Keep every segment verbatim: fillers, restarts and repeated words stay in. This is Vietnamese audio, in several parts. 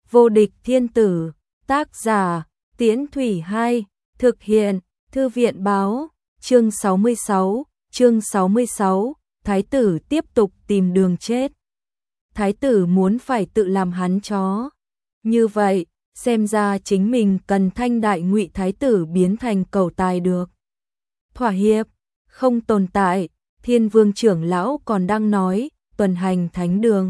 Vô địch thiên tử, tác giả, Tiễn Thủy Hai, thực hiện, Thư viện báo, chương sáu mươi sáu, chương sáu mươi sáu, Thái tử tiếp tục tìm đường chết. Thái tử muốn phải tự làm hắn chó. Như vậy, xem ra chính mình cần thanh đại ngụy thái tử biến thành cầu tài được. Thỏa hiệp, không tồn tại, Thiên Vương trưởng lão còn đang nói, tuần hành thánh đường.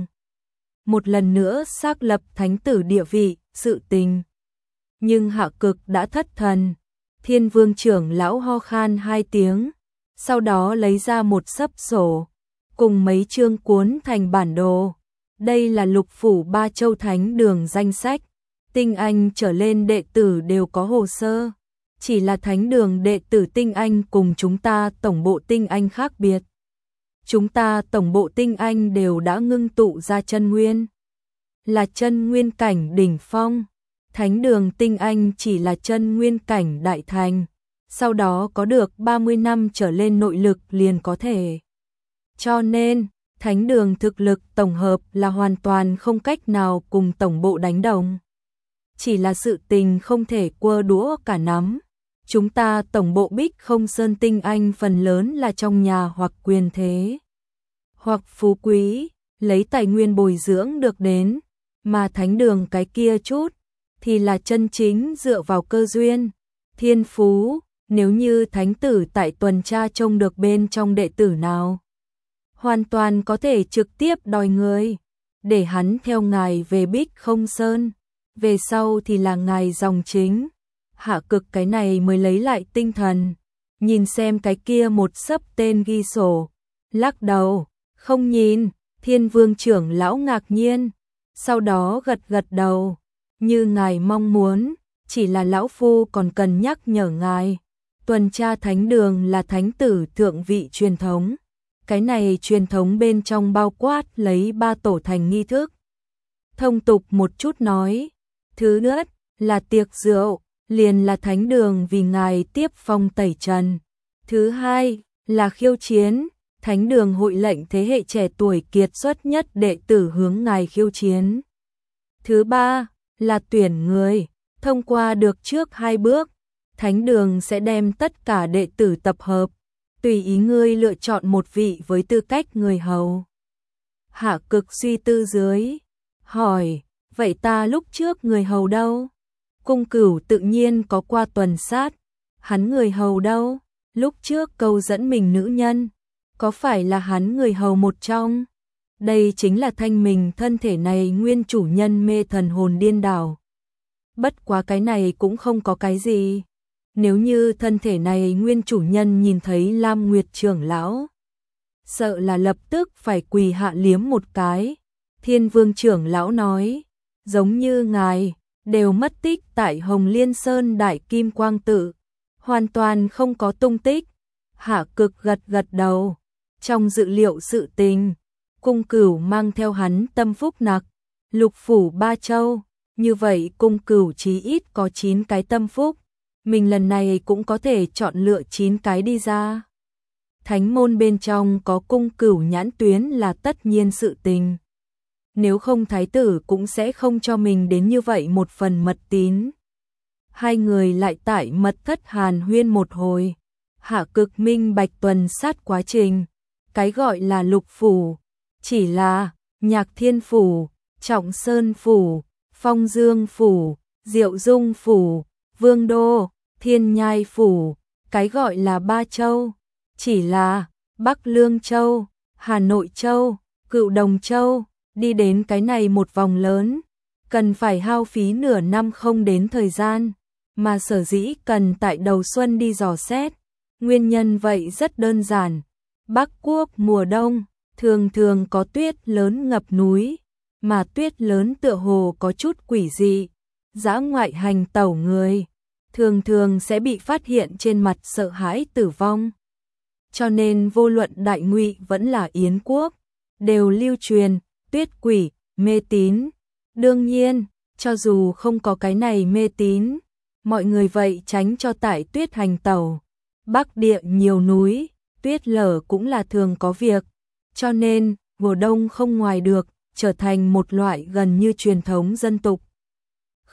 Một lần nữa xác lập thánh tử địa vị, sự tình. Nhưng Hạ Cực đã thất thần. Thiên Vương trưởng lão ho khan hai tiếng, sau đó lấy ra một xấp sổ, cùng mấy chương cuốn thành bản đồ. Đây là lục phủ ba châu thánh đường danh sách, tinh anh trở lên đệ tử đều có hồ sơ. Chỉ là thánh đường đệ tử tinh anh cùng chúng ta tổng bộ tinh anh khác biệt. Chúng ta tổng bộ tinh anh đều đã ngưng tụ ra chân nguyên, là chân nguyên cảnh đỉnh phong. Thánh đường tinh anh chỉ là chân nguyên cảnh đại thành, sau đó có được ba mươi năm trở lên nội lực liền có thể. Cho nên, thánh đường thực lực tổng hợp là hoàn toàn không cách nào cùng tổng bộ đánh đồng. Chỉ là sự tình không thể quơ đũa cả nắm. Chúng ta tổng bộ Bích Không Sơn tinh anh phần lớn là trong nhà hoặc quyền thế, hoặc phú quý, lấy tài nguyên bồi dưỡng được đến, mà thánh đường cái kia chút, thì là chân chính dựa vào cơ duyên, thiên phú. Nếu như thánh tử tại tuần tra trông được bên trong đệ tử nào, hoàn toàn có thể trực tiếp đòi người, để hắn theo ngài về Bích Không Sơn, về sau thì là ngài dòng chính. Hạ Cực cái này mới lấy lại tinh thần, nhìn xem cái kia một xấp tên ghi sổ, lắc đầu, không nhìn. Thiên Vương trưởng lão ngạc nhiên, sau đó gật gật đầu, như ngài mong muốn, chỉ là lão phu còn cần nhắc nhở ngài, tuần tra thánh đường là thánh tử thượng vị truyền thống. Cái này truyền thống bên trong bao quát lấy ba tổ thành nghi thức. Thông tục một chút nói, thứ nhất là tiệc rượu, liền là thánh đường vì ngài tiếp phong tẩy trần. Thứ hai là khiêu chiến, thánh đường hội lệnh thế hệ trẻ tuổi kiệt xuất nhất đệ tử hướng ngài khiêu chiến. Thứ ba là tuyển người, thông qua được trước hai bước, thánh đường sẽ đem tất cả đệ tử tập hợp, tùy ý ngươi lựa chọn một vị với tư cách người hầu. Hạ Cực suy tư dưới, hỏi, vậy ta lúc trước người hầu đâu? Cung Cửu tự nhiên có qua tuần sát, hắn người hầu đâu? Lúc trước câu dẫn mình nữ nhân, có phải là hắn người hầu một trong? Đây chính là thanh mình thân thể này nguyên chủ nhân mê thần hồn điên đảo. Bất quá cái này cũng không có cái gì. Nếu như thân thể này nguyên chủ nhân nhìn thấy Lam Nguyệt trưởng lão, sợ là lập tức phải quỳ hạ liếm một cái. Thiên Vương trưởng lão nói, giống như ngài, đều mất tích tại Hồng Liên Sơn Đại Kim Quang Tự, hoàn toàn không có tung tích. Hạ Cực gật gật đầu, trong dự liệu sự tình, Cung Cửu mang theo hắn tâm phúc nặc, lục phủ ba châu, như vậy Cung Cửu chí ít có chín cái tâm phúc. Mình lần này cũng có thể chọn lựa chín cái đi ra. Thánh môn bên trong có Cung Cửu nhãn tuyến là tất nhiên sự tình. Nếu không thái tử cũng sẽ không cho mình đến như vậy một phần mật tín. Hai người lại tại mật thất hàn huyên một hồi. Hạ Cực minh bạch tuần sát quá trình. Cái gọi là lục phủ, chỉ là Nhạc Thiên Phủ, Trọng Sơn Phủ, Phong Dương Phủ, Diệu Dung Phủ, Vương Đô, Thiên Nhai Phủ. Cái gọi là ba châu, chỉ là Bắc Lương Châu, Hà Nội Châu, Cựu Đồng Châu. Đi đến cái này một vòng lớn, cần phải hao phí nửa năm không đến thời gian, mà sở dĩ cần tại đầu xuân đi dò xét. Nguyên nhân vậy rất đơn giản, Bắc Quốc mùa đông, thường thường có tuyết lớn ngập núi, mà tuyết lớn tựa hồ có chút quỷ dị, dã ngoại hành tẩu người, thường thường sẽ bị phát hiện trên mặt sợ hãi tử vong. Cho nên vô luận Đại Ngụy vẫn là Yến Quốc, đều lưu truyền tuyết quỷ, mê tín. Đương nhiên, cho dù không có cái này mê tín, mọi người vậy tránh cho tại tuyết hành tẩu. Bắc địa nhiều núi, tuyết lở cũng là thường có việc, cho nên mùa đông không ngoài được, trở thành một loại gần như truyền thống dân tục.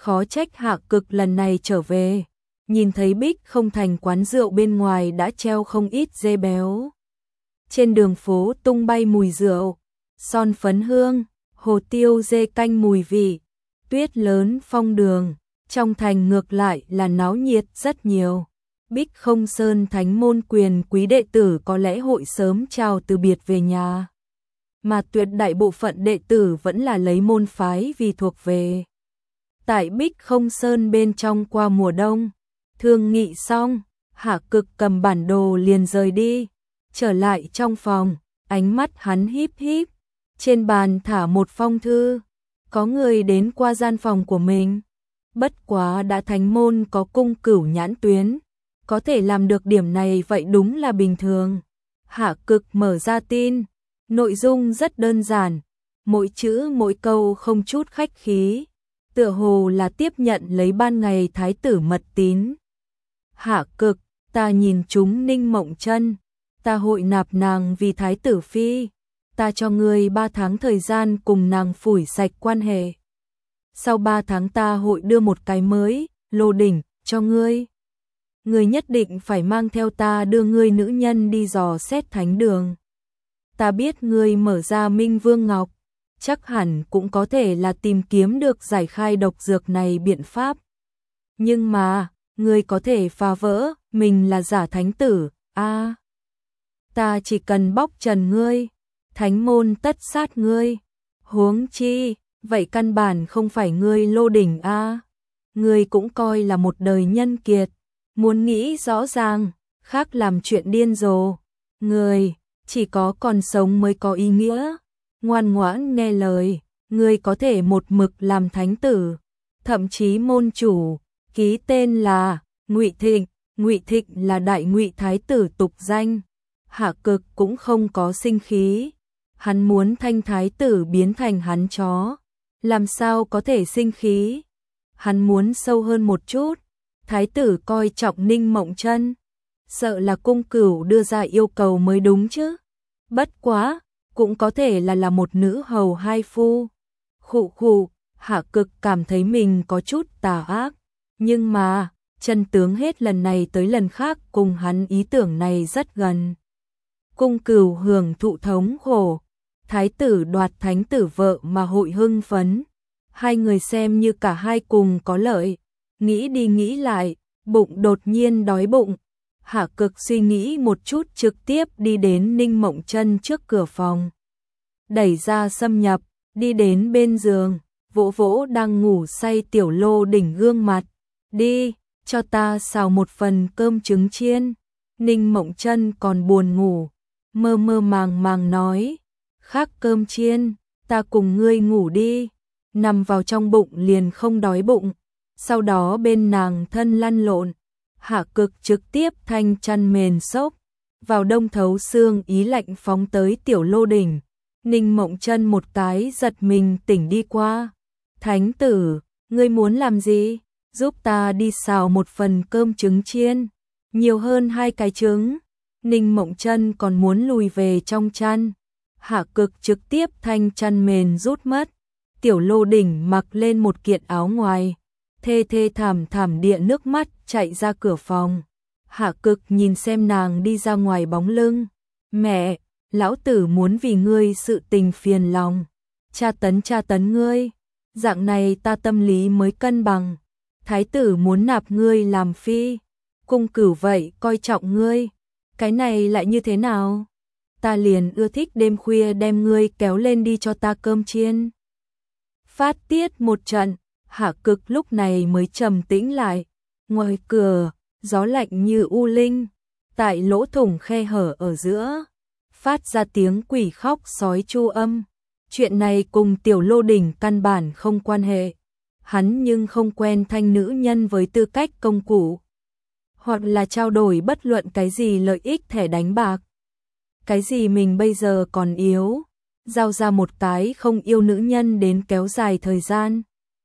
Khó trách Hạ Cực lần này trở về, nhìn thấy Bích Không Thành quán rượu bên ngoài đã treo không ít dê béo. Trên đường phố tung bay mùi rượu, son phấn hương, hồ tiêu dê canh mùi vị, tuyết lớn phong đường, trong thành ngược lại là náo nhiệt rất nhiều. Bích Không Sơn Thánh môn quyền quý đệ tử có lẽ hội sớm chào từ biệt về nhà, mà tuyệt đại bộ phận đệ tử vẫn là lấy môn phái vì thuộc về. Tại Bích Không Sơn bên trong qua mùa đông, thương nghị xong, Hạ Cực cầm bản đồ liền rời đi, trở lại trong phòng, ánh mắt hắn híp híp, trên bàn thả một phong thư, có người đến qua gian phòng của mình. Bất quá đã Thánh môn có cung cửu nhãn tuyến, có thể làm được điểm này vậy đúng là bình thường. Hạ Cực mở ra tin, nội dung rất đơn giản, mỗi chữ mỗi câu không chút khách khí, tựa hồ là tiếp nhận lấy ban ngày thái tử mật tín. Hạ Cực, ta nhìn chúng Ninh Mộng Chân, ta hội nạp nàng vì thái tử phi, ta cho ngươi ba tháng thời gian cùng nàng phủi sạch quan hệ. Sau ba tháng ta hội đưa một cái mới, lô đỉnh, cho ngươi. Ngươi nhất định phải mang theo ta đưa ngươi nữ nhân đi dò xét thánh đường. Ta biết ngươi mở ra Minh Vương Ngọc, chắc hẳn cũng có thể là tìm kiếm được giải khai độc dược này biện pháp. Nhưng mà, ngươi có thể phá vỡ, mình là giả thánh tử, a à, ta chỉ cần bóc trần ngươi, thánh môn tất sát ngươi. Huống chi, vậy căn bản không phải ngươi lô đỉnh a à. Ngươi cũng coi là một đời nhân kiệt, muốn nghĩ rõ ràng, khác làm chuyện điên rồ. Ngươi, chỉ có còn sống mới có ý nghĩa. Ngoan ngoãn nghe lời, ngươi có thể một mực làm thánh tử, thậm chí môn chủ, ký tên là Ngụy Thịnh, Ngụy Thịnh là đại ngụy thái tử tục danh. Hạ Cực cũng không có sinh khí, hắn muốn Thanh thái tử biến thành hắn chó, làm sao có thể sinh khí. Hắn muốn sâu hơn một chút, thái tử coi trọng Ninh Mộng Chân, sợ là cung cửu đưa ra yêu cầu mới đúng chứ. Bất quá, cũng có thể là là một nữ hầu hai phu. Khụ khụ, Hạ Cực cảm thấy mình có chút tà ác, nhưng mà, chân tướng hết lần này tới lần khác cùng hắn ý tưởng này rất gần. Cung cửu hưởng thụ thống khổ, thái tử đoạt thánh tử vợ mà hội hưng phấn. Hai người xem như cả hai cùng có lợi, nghĩ đi nghĩ lại, bụng đột nhiên đói bụng. Hạ Cực suy nghĩ một chút trực tiếp đi đến Ninh Mộng Chân trước cửa phòng. Đẩy ra xâm nhập, đi đến bên giường, vỗ vỗ đang ngủ say tiểu lô đỉnh gương mặt. Đi, cho ta xào một phần cơm trứng chiên. Ninh Mộng Chân còn buồn ngủ, mơ mơ màng màng nói, khác cơm chiên, ta cùng ngươi ngủ đi. Nằm vào trong bụng liền không đói bụng, sau đó bên nàng thân lăn lộn. Hạ Cực trực tiếp thanh chăn mền xốc, vào đông thấu xương ý lạnh phóng tới tiểu lô đỉnh. Ninh Mộng Chân một cái giật mình tỉnh đi qua. Thánh tử, ngươi muốn làm gì? Giúp ta đi xào một phần cơm trứng chiên, nhiều hơn hai cái trứng. Ninh Mộng Chân còn muốn lùi về trong chăn. Hạ Cực trực tiếp thanh chăn mền rút mất. Tiểu lô đỉnh mặc lên một kiện áo ngoài, thê thê thảm thảm địa nước mắt chạy ra cửa phòng. Hạ Cực nhìn xem nàng đi ra ngoài bóng lưng. Mẹ, lão tử muốn vì ngươi sự tình phiền lòng, tra tấn tra tấn ngươi, dạng này ta tâm lý mới cân bằng. Thái tử muốn nạp ngươi làm phi, cung cửu vậy coi trọng ngươi, cái này lại như thế nào? Ta liền ưa thích đêm khuya đem ngươi kéo lên đi cho ta cơm chiên. Phát tiết một trận, Hạ Cực lúc này mới trầm tĩnh lại. Ngoài cửa, gió lạnh như u linh, tại lỗ thủng khe hở ở giữa, phát ra tiếng quỷ khóc sói chu âm. Chuyện này cùng tiểu lô đỉnh căn bản không quan hệ. Hắn nhưng không quen thanh nữ nhân với tư cách công cụ, hoặc là trao đổi bất luận cái gì lợi ích thẻ đánh bạc. Cái gì mình bây giờ còn yếu, giao ra một cái không yêu nữ nhân đến kéo dài thời gian.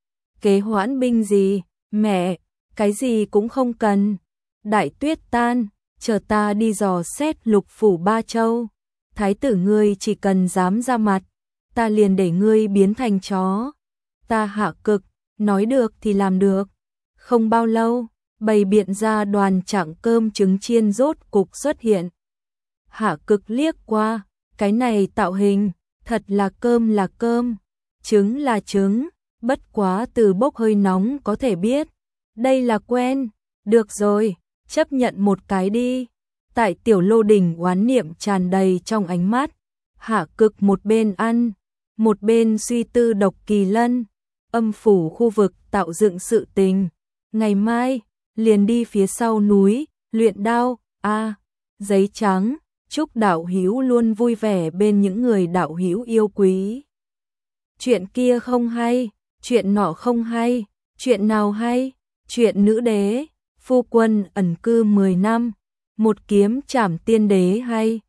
Kế hoãn binh gì, mẹ, cái gì cũng không cần. Đại tuyết tan, chờ ta đi dò xét lục phủ ba châu. Thái tử ngươi chỉ cần dám ra mặt, ta liền để ngươi biến thành chó. Ta Hạ Cực, nói được thì làm được. Không bao lâu, bày biện ra đoàn chặng cơm trứng chiên rốt cục xuất hiện. Hạ Cực liếc qua, cái này tạo hình, thật là cơm là cơm, trứng là trứng, bất quá từ bốc hơi nóng có thể biết. Đây là quen, được rồi, chấp nhận một cái đi. Tại Tiểu Lô Đình oán niệm tràn đầy trong ánh mắt, Hạ Cực một bên ăn, một bên suy tư Độc Kỳ Lân, âm phủ khu vực tạo dựng sự tình. Ngày mai, liền đi phía sau núi, luyện đao, a giấy trắng, chúc đạo hữu luôn vui vẻ bên những người đạo hữu yêu quý. Chuyện kia không hay, chuyện nọ không hay, chuyện nào hay, chuyện nữ đế, phu quân ẩn cư mười năm, một kiếm trảm tiên đế hay.